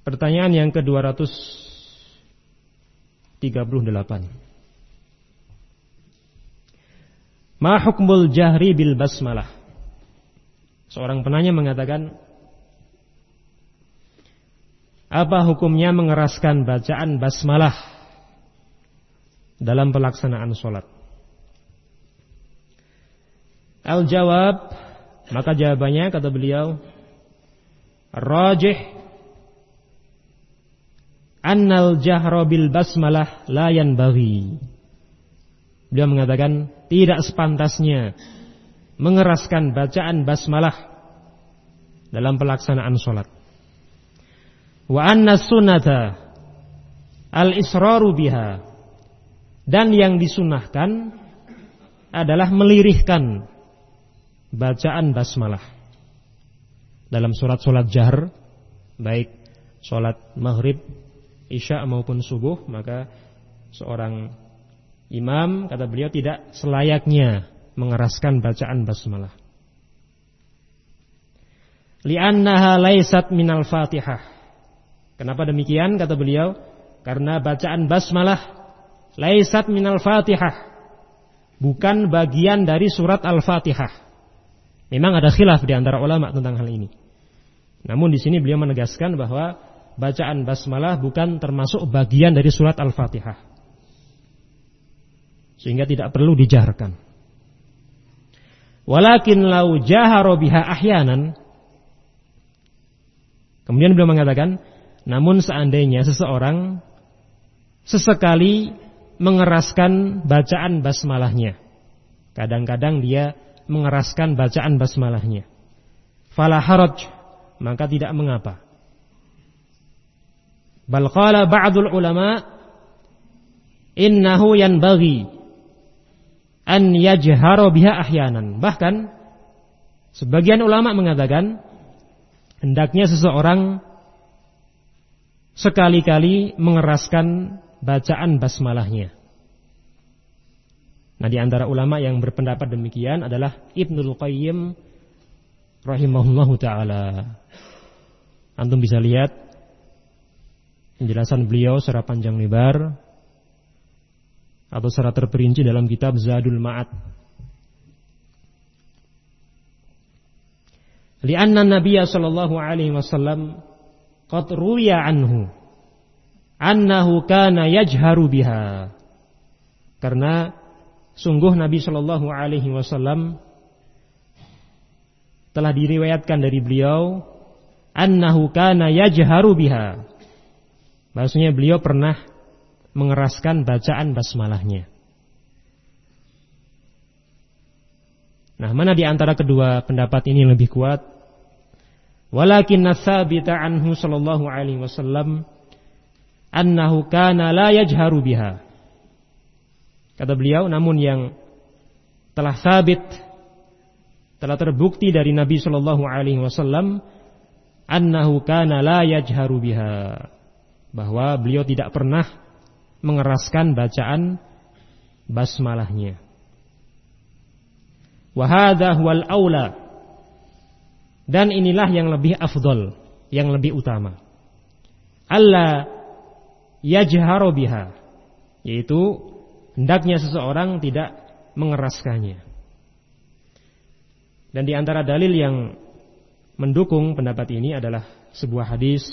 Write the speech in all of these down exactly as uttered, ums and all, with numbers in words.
Pertanyaan yang ke dua ratus tiga puluh delapan. Ma hukmul jahri bil basmalah? Seorang penanya mengatakan, apa hukumnya mengeraskan bacaan basmalah dalam pelaksanaan sholat? Al-jawab, maka jawabannya kata beliau, rajih annal jahra bil basmalah la yanbaghi. Beliau mengatakan tidak sepantasnya mengeraskan bacaan basmalah dalam pelaksanaan sholat. Wa anna sunnata al-israru biha, dan yang disunahkan adalah melirihkan bacaan basmalah dalam sholat-sholat jahr, baik sholat maghrib, isya maupun subuh. Maka seorang imam, kata beliau, tidak selayaknya mengeraskan bacaan basmalah. Li'annaha laysat minal fatihah. Kenapa demikian? Kata beliau, karena bacaan basmalah laysat minal fatihah, bukan bagian dari surat al-fatihah. Memang ada khilaf di antara ulama tentang hal ini. Namun di sini beliau menegaskan bahwa bacaan basmalah bukan termasuk bagian dari surat al-fatihah, sehingga tidak perlu dijaharkan. Walakin lau jahara biha ahyanan, kemudian beliau mengatakan, namun seandainya seseorang sesekali mengeraskan bacaan basmalahnya, kadang-kadang dia mengeraskan bacaan basmalahnya, fala haraj, maka tidak mengapa. Bal qala ba'dul ulama innahu yanbaghi an yajhara biha ahyanan. Bahkan sebagian ulama mengatakan hendaknya seseorang sekali-kali mengeraskan bacaan basmalahnya. Nah, di antara ulama yang berpendapat demikian adalah Ibnul Qayyim rahimahullahu ta'ala. Antum bisa lihat penjelasan beliau secara panjang lebar atau secara terperinci dalam kitab Zadul Ma'ad. Li'anna Nabiyya sallallahu alaihi wasallam qad ruwiya anhu annahu kana yajharu biha. Karena sungguh Nabi sallallahu alaihi wasallam telah diriwayatkan dari beliau annahu kana yajharu biha, bahwasanya beliau pernah mengeraskan bacaan basmalahnya. Nah, mana di antara kedua pendapat ini lebih kuat? Walakinna tsabita anhu sallallahu alaihi wasallam annahu kana la yajharu biha. Kata beliau, namun yang telah sabit, telah terbukti dari Nabi sallallahu alaihi wasallam annahu kana la yajharu biha, bahwa beliau tidak pernah mengeraskan bacaan basmalahnya. Wa hadza huwal aula, dan inilah yang lebih afdal, yang lebih utama. Alla yajharu biha, yaitu hendaknya seseorang tidak mengeraskannya. Dan di antara dalil yang mendukung pendapat ini adalah sebuah hadis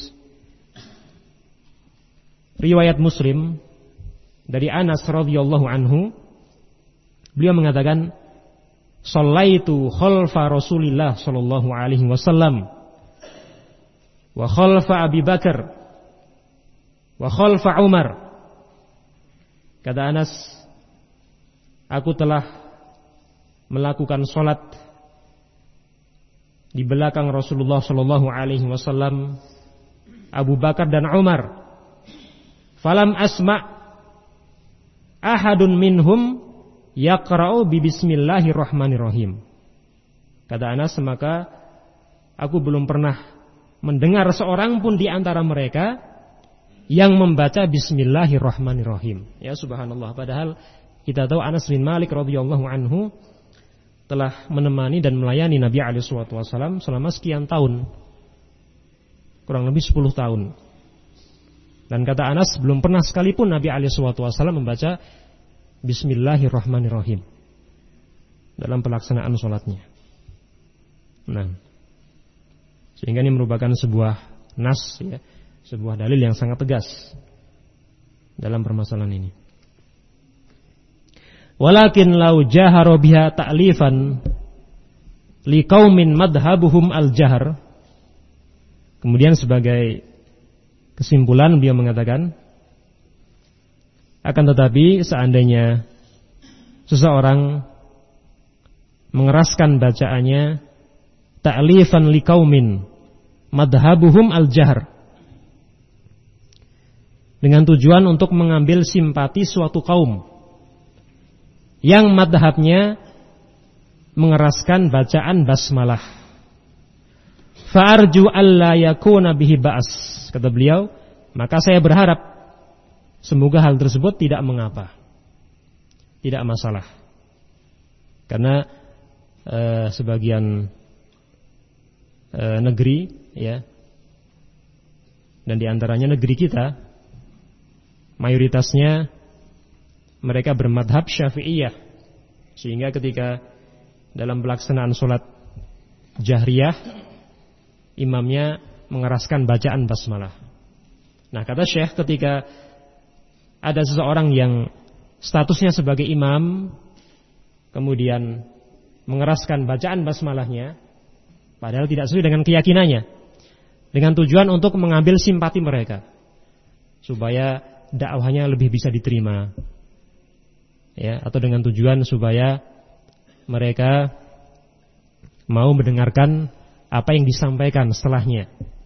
riwayat Muslim dari Anas radhiyallahu anhu. Beliau mengatakan, "Shallaitu khalfa Rasulillah sallallahu alaihi wasallam wa khalfa Abi Bakar wa khalfa Umar." Kata Anas, aku telah melakukan salat di belakang Rasulullah sallallahu alaihi wasallam, Abu Bakar dan Umar. Falam asma' ahadun minhum yaqra'u bi bismillahirrahmanirrahim. Kata Anas, maka aku belum pernah mendengar seorang pun di antara mereka yang membaca bismillahirrahmanirrahim. Ya subhanallah, padahal kita tahu Anas bin Malik radhiyallahu anhu telah menemani dan melayani Nabi alaihi wasallam selama sekian tahun, kurang lebih sepuluh tahun. Dan kata Anas, belum pernah sekalipun Nabi alaihi wasallam membaca Bismillahirrahmanirrahim dalam pelaksanaan sholatnya. Nah, sehingga ini merupakan sebuah nas, ya, sebuah dalil yang sangat tegas dalam permasalahan ini. Walakin lau jahara biha ta'lifan liqaumin madhabuhum al-jahr. Kemudian sebagai kesimpulan beliau mengatakan, akan tetapi seandainya seseorang mengeraskan bacaannya ta'lifan liqaumin madhabuhum al-jahr, dengan tujuan untuk mengambil simpati suatu kaum yang madhabnya mengeraskan bacaan basmalah, fa'arju alla yakuna bihi ba's, kata beliau, maka saya berharap semoga hal tersebut tidak mengapa, tidak masalah. Karena eh, sebagian eh, negeri, ya, dan diantaranya negeri kita, mayoritasnya mereka bermadhab Syafi'iyah, sehingga ketika dalam pelaksanaan sholat jahriyah imamnya mengeraskan bacaan basmalah. Nah, kata Syekh, ketika ada seseorang yang statusnya sebagai imam kemudian mengeraskan bacaan basmalahnya, padahal tidak sesuai dengan keyakinannya, dengan tujuan untuk mengambil simpati mereka supaya dakwahnya lebih bisa diterima, ya, atau dengan tujuan supaya mereka mau mendengarkan apa yang disampaikan setelahnya,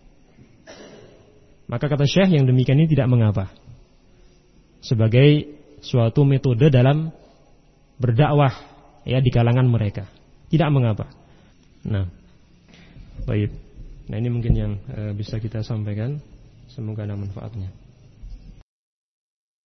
maka kata Syekh, yang demikian ini tidak mengapa, sebagai suatu metode dalam berdakwah, ya, di kalangan mereka, tidak mengapa. Nah, baik. Nah, ini mungkin yang e, bisa kita sampaikan. Semoga ada manfaatnya.